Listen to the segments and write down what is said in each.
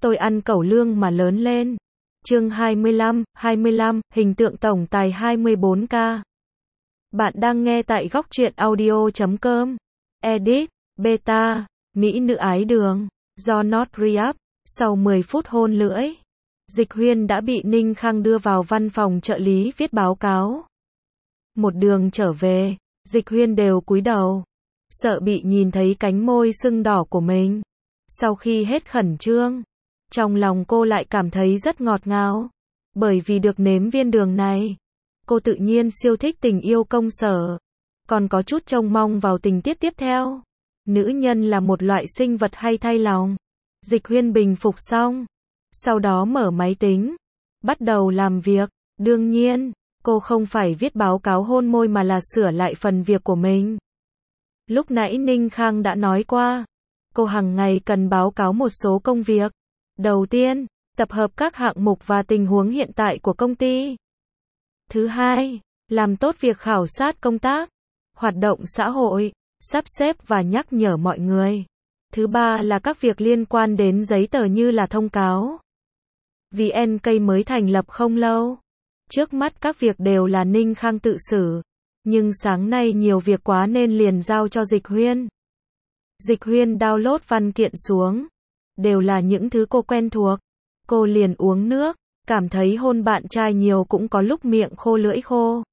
Tôi ăn cẩu lương mà lớn lên. Chương 25, hình tượng tổng tài 24K. Bạn đang nghe tại góc truyện audio.com. Edit, beta, Mỹ nữ ái đường, do Not Re-up. Sau 10 phút hôn lưỡi, Dịch Huyên đã bị Ninh Khang đưa vào văn phòng trợ lý viết báo cáo. Một đường trở về, Dịch Huyên đều cúi đầu, sợ bị nhìn thấy cánh môi sưng đỏ của mình. Sau khi hết khẩn trương, trong lòng cô lại cảm thấy rất ngọt ngào, bởi vì được nếm viên đường này. Cô tự nhiên siêu thích tình yêu công sở, còn có chút trông mong vào tình tiết tiếp theo. Nữ nhân là một loại sinh vật hay thay lòng. Dịch Huyên bình phục xong, sau đó mở máy tính, bắt đầu làm việc. Đương nhiên, cô không phải viết báo cáo hôn môi mà là sửa lại phần việc của mình. Lúc nãy Ninh Khang đã nói qua, cô hàng ngày cần báo cáo một số công việc. Đầu tiên, tập hợp các hạng mục và tình huống hiện tại của công ty. Thứ hai, làm tốt việc khảo sát công tác, hoạt động xã hội, sắp xếp và nhắc nhở mọi người. Thứ ba là các việc liên quan đến giấy tờ như là thông cáo. Vì NK mới thành lập không lâu, trước mắt các việc đều là Ninh Khang tự xử, nhưng sáng nay nhiều việc quá nên liền giao cho Dịch Huyên. Dịch Huyên download văn kiện xuống, đều là những thứ cô quen thuộc. Cô liền uống nước, cảm thấy hôn bạn trai nhiều cũng có lúc miệng khô lưỡi khô.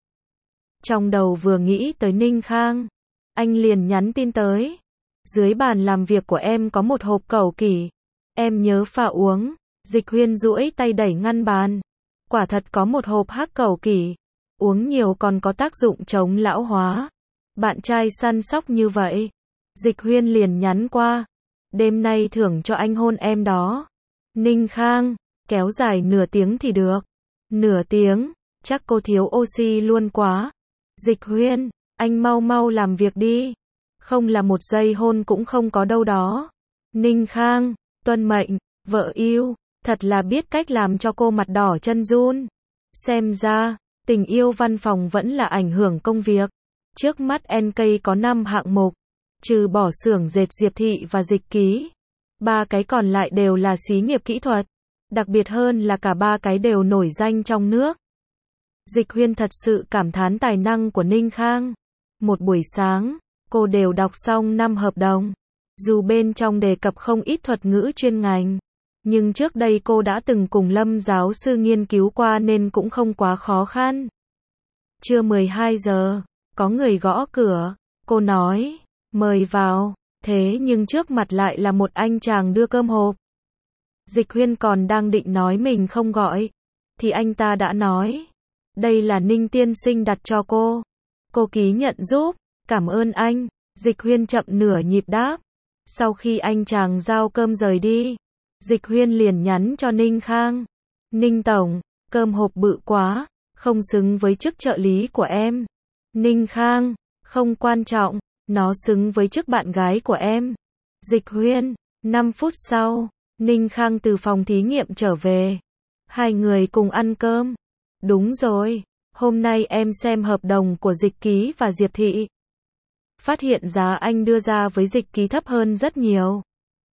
Trong đầu vừa nghĩ tới Ninh Khang, anh liền nhắn tin tới. Dưới bàn làm việc của em có một hộp cẩu kỷ, em nhớ pha uống. Dịch Huyên duỗi tay đẩy ngăn bàn. Quả thật có một hộp hắc cẩu kỷ, uống nhiều còn có tác dụng chống lão hóa. Bạn trai săn sóc như vậy. Dịch Huyên liền nhắn qua, đêm nay thưởng cho anh hôn em đó. Ninh Khang, kéo dài nửa tiếng thì được. Nửa tiếng, chắc cô thiếu oxy luôn quá. Dịch Huyên, anh mau mau làm việc đi. Không là một giây hôn cũng không có đâu đó. Ninh Khang, tuân mệnh, vợ yêu, thật là biết cách làm cho cô mặt đỏ chân run. Xem ra, tình yêu văn phòng vẫn là ảnh hưởng công việc. Trước mắt NK có 5 hạng mục, trừ bỏ xưởng dệt Diệp Thị và Dịch Ký. 3 cái còn lại đều là xí nghiệp kỹ thuật. Đặc biệt hơn là cả 3 cái đều nổi danh trong nước. Dịch Huyên thật sự cảm thán tài năng của Ninh Khang. Một buổi sáng, cô đều đọc xong 5 hợp đồng. Dù bên trong đề cập không ít thuật ngữ chuyên ngành, nhưng trước đây cô đã từng cùng Lâm giáo sư nghiên cứu qua nên cũng không quá khó khăn. Trưa 12 giờ, có người gõ cửa. Cô nói, mời vào. Thế nhưng trước mặt lại là một anh chàng đưa cơm hộp. Dịch Huyên còn đang định nói mình không gọi, thì anh ta đã nói, đây là Ninh tiên sinh đặt cho cô. Cô ký nhận giúp, cảm ơn anh. Dịch Huyên chậm nửa nhịp đáp. Sau khi anh chàng giao cơm rời đi, Dịch Huyên liền nhắn cho Ninh Khang. Ninh tổng, cơm hộp bự quá, không xứng với chức trợ lý của em. Ninh Khang, không quan trọng, nó xứng với chức bạn gái của em. Dịch Huyên, 5 phút sau, Ninh Khang từ phòng thí nghiệm trở về. Hai người cùng ăn cơm. Đúng rồi, hôm nay em xem hợp đồng của Dịch Ký và Diệp Thị. Phát hiện giá anh đưa ra với Dịch Ký thấp hơn rất nhiều.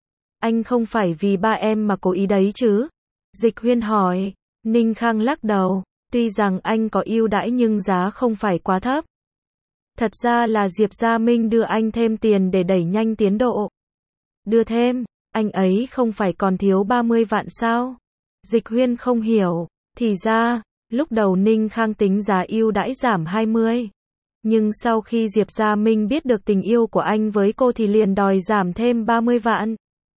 Anh không phải vì ba em mà cố ý đấy chứ? Dịch Huyên hỏi. Ninh Khang lắc đầu. Tuy rằng anh có ưu đãi nhưng giá không phải quá thấp. Thật ra là Diệp Gia Minh đưa anh thêm tiền để đẩy nhanh tiến độ. Đưa thêm, anh ấy không phải còn thiếu 30 vạn sao? Dịch Huyên không hiểu. Thì ra, lúc đầu Ninh Khang tính giá ưu đãi giảm 20. Nhưng sau khi Diệp Gia Minh biết được tình yêu của anh với cô thì liền đòi giảm thêm 30 vạn.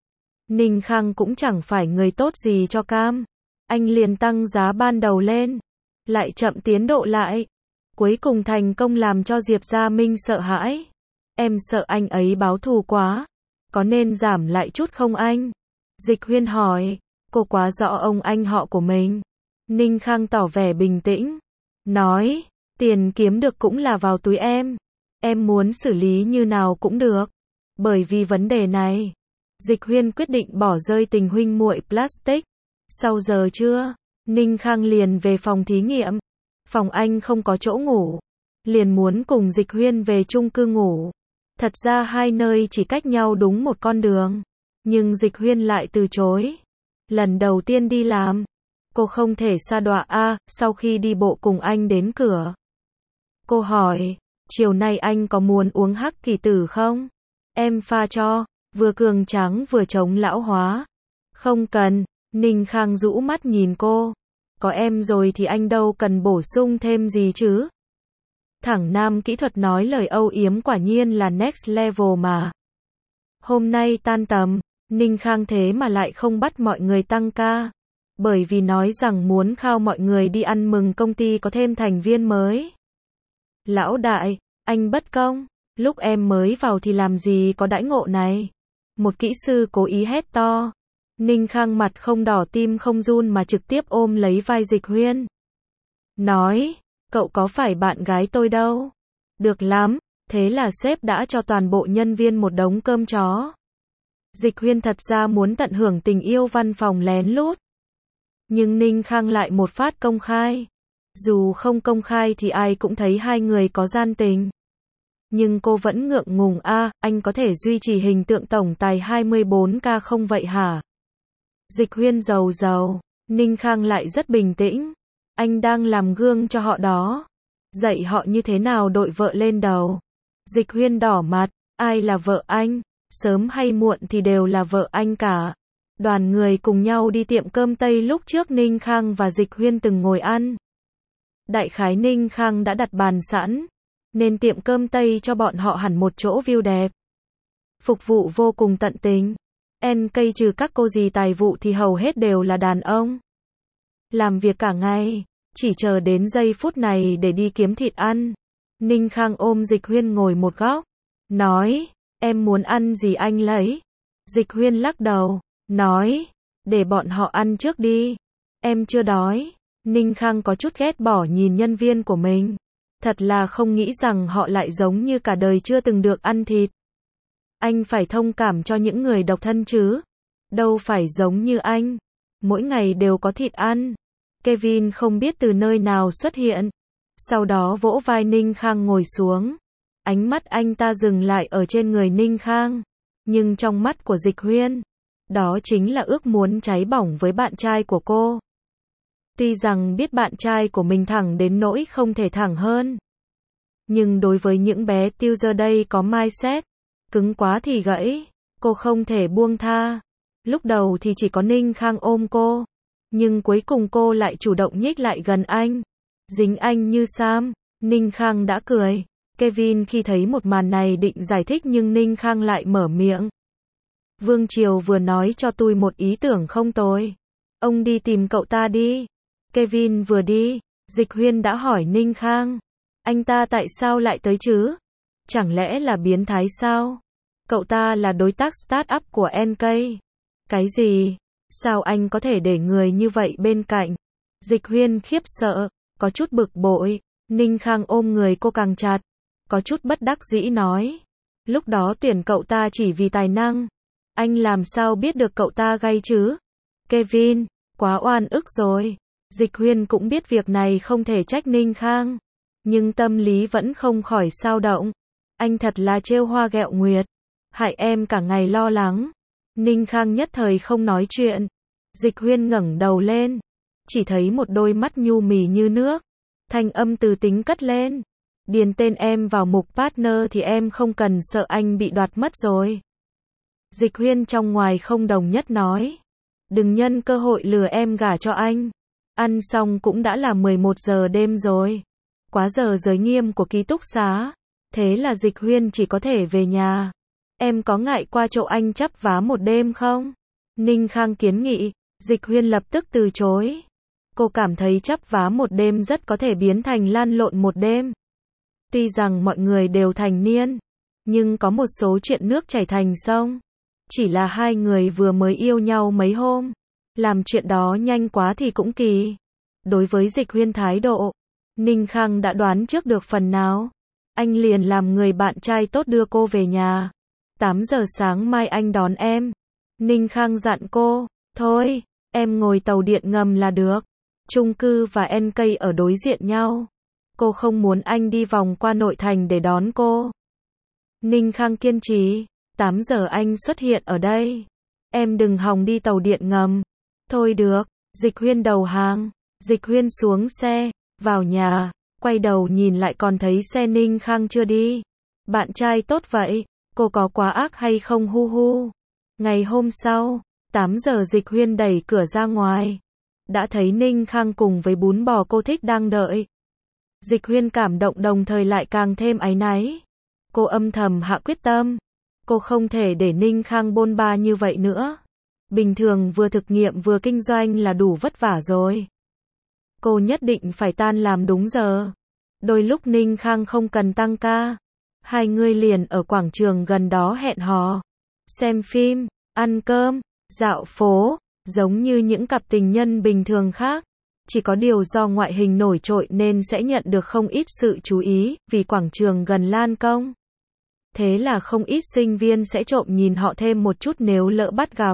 Ninh Khang cũng chẳng phải người tốt gì cho cam. Anh liền tăng giá ban đầu lên, lại chậm tiến độ lại. Cuối cùng thành công làm cho Diệp Gia Minh sợ hãi. Em sợ anh ấy báo thù quá. Có nên giảm lại chút không anh? Dịch Huyên hỏi. Cô quá rõ ông anh họ của mình. Ninh Khang tỏ vẻ bình tĩnh. Nói, tiền kiếm được cũng là vào túi em. Em muốn xử lý như nào cũng được. Bởi vì vấn đề này, Dịch Huyên quyết định bỏ rơi tình huynh muội plastic. Sau giờ trưa, Ninh Khang liền về phòng thí nghiệm. Phòng anh không có chỗ ngủ, liền muốn cùng Dịch Huyên về chung cư ngủ. Thật ra hai nơi chỉ cách nhau đúng một con đường, nhưng Dịch Huyên lại từ chối. Lần đầu tiên đi làm, cô không thể sa đọa a. Sau khi đi bộ cùng anh đến cửa, cô hỏi, chiều nay anh có muốn uống hắc kỳ tử không? Em pha cho, vừa cường tráng vừa chống lão hóa. Không cần, Ninh Khang rũ mắt nhìn cô. Có em rồi thì anh đâu cần bổ sung thêm gì chứ. Thẳng nam kỹ thuật nói lời âu yếm quả nhiên là next level mà. Hôm nay tan tầm, Ninh Khang thế mà lại không bắt mọi người tăng ca. Bởi vì nói rằng muốn khao mọi người đi ăn mừng công ty có thêm thành viên mới. Lão đại, anh bất công, lúc em mới vào thì làm gì có đãi ngộ này. Một kỹ sư cố ý hét to. Ninh Khang mặt không đỏ tim không run mà trực tiếp ôm lấy vai Dịch Huyên. Nói, cậu có phải bạn gái tôi đâu. Được lắm, thế là sếp đã cho toàn bộ nhân viên một đống cơm chó. Dịch Huyên thật ra muốn tận hưởng tình yêu văn phòng lén lút. Nhưng Ninh Khang lại một phát công khai. Dù không công khai thì ai cũng thấy hai người có gian tình. Nhưng cô vẫn ngượng ngùng anh có thể duy trì hình tượng tổng tài 24K không vậy hả? Dịch Huyên rầu rầu, Ninh Khang lại rất bình tĩnh. Anh đang làm gương cho họ đó. Dạy họ như thế nào đội vợ lên đầu. Dịch Huyên đỏ mặt, ai là vợ anh? Sớm hay muộn thì đều là vợ anh cả. Đoàn người cùng nhau đi tiệm cơm Tây lúc trước Ninh Khang và Dịch Huyên từng ngồi ăn. Đại khái Ninh Khang đã đặt bàn sẵn, nên tiệm cơm Tây cho bọn họ hẳn một chỗ view đẹp. Phục vụ vô cùng tận tình. NK trừ các cô dì tài vụ thì hầu hết đều là đàn ông. Làm việc cả ngày, chỉ chờ đến giây phút này để đi kiếm thịt ăn. Ninh Khang ôm Dịch Huyên ngồi một góc, nói, em muốn ăn gì anh lấy. Dịch Huyên lắc đầu, nói, để bọn họ ăn trước đi. Em chưa đói. Ninh Khang có chút ghét bỏ nhìn nhân viên của mình. Thật là không nghĩ rằng họ lại giống như cả đời chưa từng được ăn thịt. Anh phải thông cảm cho những người độc thân chứ. Đâu phải giống như anh. Mỗi ngày đều có thịt ăn. Kevin không biết từ nơi nào xuất hiện. Sau đó vỗ vai Ninh Khang ngồi xuống. Ánh mắt anh ta dừng lại ở trên người Ninh Khang. Nhưng trong mắt của Dịch Huyên, đó chính là ước muốn cháy bỏng với bạn trai của cô. Tuy rằng biết bạn trai của mình thẳng đến nỗi không thể thẳng hơn. Nhưng đối với những bé tiêu giờ đây có mindset, cứng quá thì gãy, cô không thể buông tha. Lúc đầu thì chỉ có Ninh Khang ôm cô. Nhưng cuối cùng cô lại chủ động nhích lại gần anh. Dính anh như Sam. Ninh Khang đã cười. Kevin khi thấy một màn này định giải thích nhưng Ninh Khang lại mở miệng. Vương Triều vừa nói cho tôi một ý tưởng không tồi. Ông đi tìm cậu ta đi. Kevin vừa đi, Dịch Huyên đã hỏi Ninh Khang. Anh ta tại sao lại tới chứ? Chẳng lẽ là biến thái sao? Cậu ta là đối tác start-up của NK. Cái gì? Sao anh có thể để người như vậy bên cạnh? Dịch Huyên khiếp sợ, có chút bực bội. Ninh Khang ôm người cô càng chặt. Có chút bất đắc dĩ nói. Lúc đó tuyển cậu ta chỉ vì tài năng. Anh làm sao biết được cậu ta gay chứ? Kevin, quá oan ức rồi. Dịch Huyên cũng biết việc này không thể trách Ninh Khang. Nhưng tâm lý vẫn không khỏi xao động. Anh thật là trêu hoa ghẹo nguyệt. Hại em cả ngày lo lắng. Ninh Khang nhất thời không nói chuyện. Dịch Huyên ngẩng đầu lên. Chỉ thấy một đôi mắt nhu mì như nước. Thanh âm từ tính cất lên. Điền tên em vào mục partner thì em không cần sợ anh bị đoạt mất rồi. Dịch Huyên trong ngoài không đồng nhất nói. Đừng nhân cơ hội lừa em gả cho anh. Ăn xong cũng đã là 11 giờ đêm rồi. Quá giờ giới nghiêm của ký túc xá. Thế là Dịch Huyên chỉ có thể về nhà. Em có ngại qua chỗ anh chắp vá một đêm không? Ninh Khang kiến nghị. Dịch Huyên lập tức từ chối. Cô cảm thấy chắp vá một đêm rất có thể biến thành lan lộn một đêm. Tuy rằng mọi người đều thành niên, nhưng có một số chuyện nước chảy thành sông. Chỉ là hai người vừa mới yêu nhau mấy hôm. Làm chuyện đó nhanh quá thì cũng kỳ. Đối với Dịch Huyên thái độ, Ninh Khang đã đoán trước được phần nào. Anh liền làm người bạn trai tốt đưa cô về nhà. 8 giờ sáng mai anh đón em. Ninh Khang dặn cô, thôi, em ngồi tàu điện ngầm là được. Chung cư và NK ở đối diện nhau. Cô không muốn anh đi vòng qua nội thành để đón cô. Ninh Khang kiên trì, 8 giờ anh xuất hiện ở đây. Em đừng hòng đi tàu điện ngầm. Thôi được, Dịch Huyên đầu hàng. Dịch Huyên xuống xe, vào nhà, quay đầu nhìn lại còn thấy xe Ninh Khang chưa đi. Bạn trai tốt vậy, cô có quá ác hay không hu hu. Ngày hôm sau, 8 giờ Dịch Huyên đẩy cửa ra ngoài. Đã thấy Ninh Khang cùng với bún bò cô thích đang đợi. Dịch Huyên cảm động đồng thời lại càng thêm áy náy. Cô âm thầm hạ quyết tâm. Cô không thể để Ninh Khang bôn ba như vậy nữa. Bình thường vừa thực nghiệm vừa kinh doanh là đủ vất vả rồi. Cô nhất định phải tan làm đúng giờ. Đôi lúc Ninh Khang không cần tăng ca. Hai người liền ở quảng trường gần đó hẹn hò. Xem phim, ăn cơm, dạo phố, giống như những cặp tình nhân bình thường khác. Chỉ có điều do ngoại hình nổi trội nên sẽ nhận được không ít sự chú ý, vì quảng trường gần Lan Công. Thế là không ít sinh viên sẽ trộm nhìn họ thêm một chút nếu lỡ bắt gặp.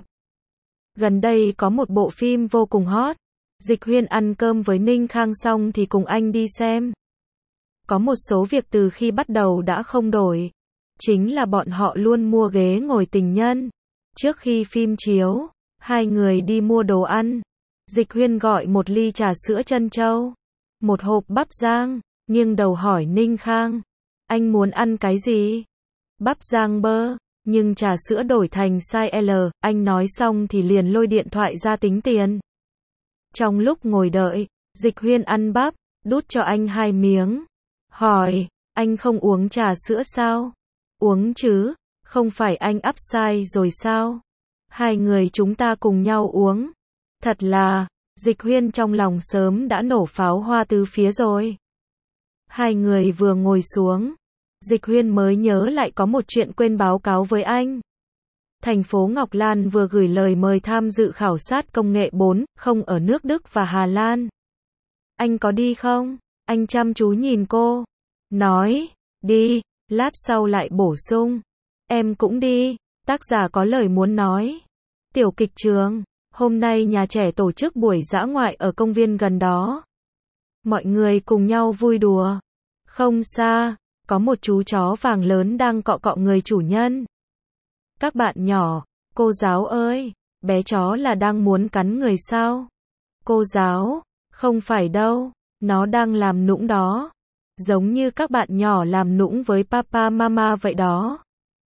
Gần đây có một bộ phim vô cùng hot. Dịch Huyên ăn cơm với Ninh Khang xong thì cùng anh đi xem. Có một số việc từ khi bắt đầu đã không đổi. Chính là bọn họ luôn mua ghế ngồi tình nhân. Trước khi phim chiếu, hai người đi mua đồ ăn. Dịch Huyên gọi một ly trà sữa trân châu, một hộp bắp rang, nghiêng đầu hỏi Ninh Khang. Anh muốn ăn cái gì? Bắp rang bơ, nhưng trà sữa đổi thành size L, anh nói xong thì liền lôi điện thoại ra tính tiền. Trong lúc ngồi đợi, Dịch Huyên ăn bắp, đút cho anh 2 miếng. Hỏi, anh không uống trà sữa sao? Uống chứ, không phải anh upsize rồi sao? Hai người chúng ta cùng nhau uống. Thật là, Dịch Huyên trong lòng sớm đã nổ pháo hoa tứ phía rồi. Hai người vừa ngồi xuống, Dịch Huyên mới nhớ lại có một chuyện quên báo cáo với anh. Thành phố Ngọc Lan vừa gửi lời mời tham dự khảo sát công nghệ 4.0 ở nước Đức và Hà Lan. Anh có đi không? Anh chăm chú nhìn cô. Nói, đi, lát sau lại bổ sung. Em cũng đi, tác giả có lời muốn nói. Tiểu kịch trường, hôm nay nhà trẻ tổ chức buổi dã ngoại ở công viên gần đó. Mọi người cùng nhau vui đùa. Không xa, có một chú chó vàng lớn đang cọ cọ người chủ nhân. Các bạn nhỏ, cô giáo ơi, bé chó là đang muốn cắn người sao? Cô giáo, không phải đâu, nó đang làm nũng đó. Giống như các bạn nhỏ làm nũng với papa mama vậy đó.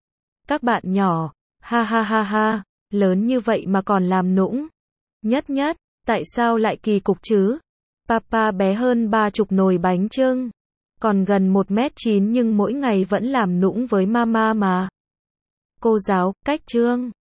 Các bạn nhỏ, ha ha ha ha, lớn như vậy mà còn làm nũng. Nhất nhất, tại sao lại kỳ cục chứ? Papa bé hơn 30 nồi bánh chưng. Còn gần 1m9 nhưng mỗi ngày vẫn làm nũng với mama mà. Cô giáo, cách chương.